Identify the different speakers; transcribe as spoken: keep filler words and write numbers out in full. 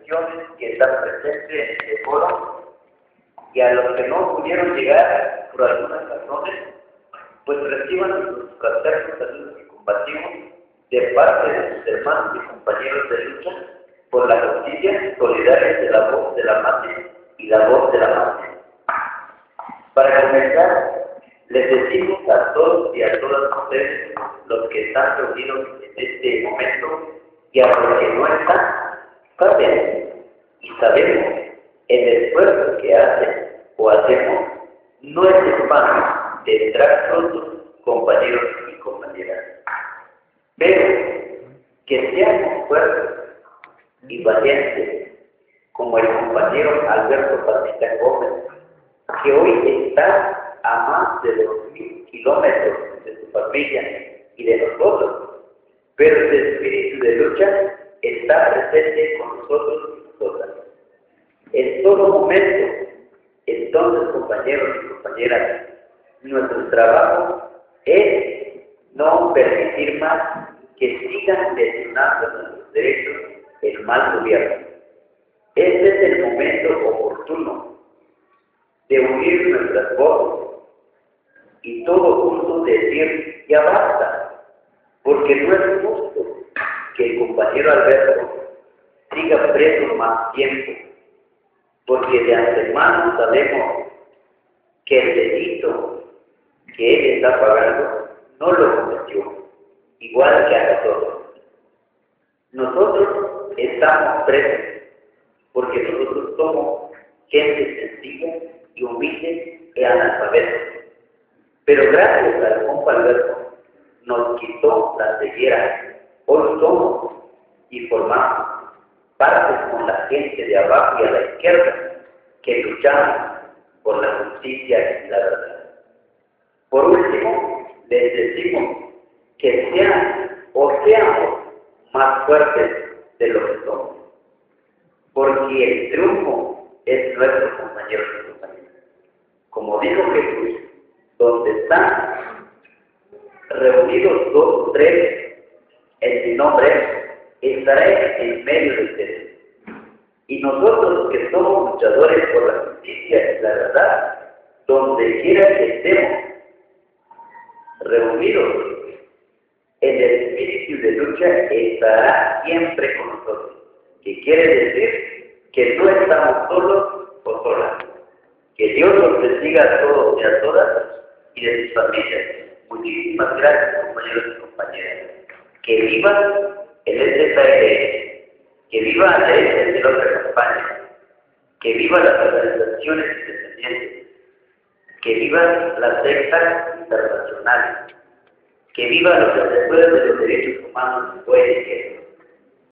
Speaker 1: organizaciones que están presentes en este foro, y a los que no pudieron llegar por algunas razones, pues reciban nuestros fraternos saludos y combativos de parte de sus hermanos y compañeros de lucha por la justicia, solidarios de la voz de la madre y la voz de la madre. Para comenzar, les decimos a todos y a todas ustedes, los que están reunidos en este momento, y a los que no están, saben y sabemos el esfuerzo que hacen o hacemos no es en vano de entrar pronto, compañeros y compañeras. Pero que seamos fuertes y valientes, como el compañero Alberto Patita Gómez, que hoy está a más de dos mil kilómetros de su familia y de nosotros, pero su espíritu de lucha está presente con nosotros y nosotras. En todo momento, entonces, compañeros y compañeras, nuestro trabajo es no permitir más que sigan lesionando nuestros derechos el mal gobierno. Este es el momento oportuno de unir nuestras voces y todo juntos decir ya basta, porque no es justo que el compañero Alberto siga preso más tiempo, porque de antemano sabemos que el delito que él está pagando no lo cometió, igual que a nosotros. Nosotros estamos presos porque nosotros somos gente sencilla y humilde y analfabetos. Pero gracias al compa Alberto nos quitó la ceguera. Hoy somos y formamos parte con la gente de abajo y a la izquierda que luchamos por la justicia y la verdad. Por último, les decimos que sean o seamos más fuertes de lo que somos, porque el triunfo es nuestro, compañeros y compañeras. Como dijo Jesús, donde están reunidos dos o tres en mi nombre, estaré en medio de ustedes. Y nosotros que somos luchadores por la justicia y la verdad, donde quiera que estemos reunidos, el espíritu de lucha estará siempre con nosotros, que quiere decir que no estamos solos o solas. Que Dios los bendiga a todos y a todas y de sus familias. Muchísimas gracias, compañeros y compañeras. Que viva el S K L, que viva la derecha de otra campaña, que viva las organizaciones independientes, que vivan las sectas internacionales, que vivan los defensores de los derechos humanos y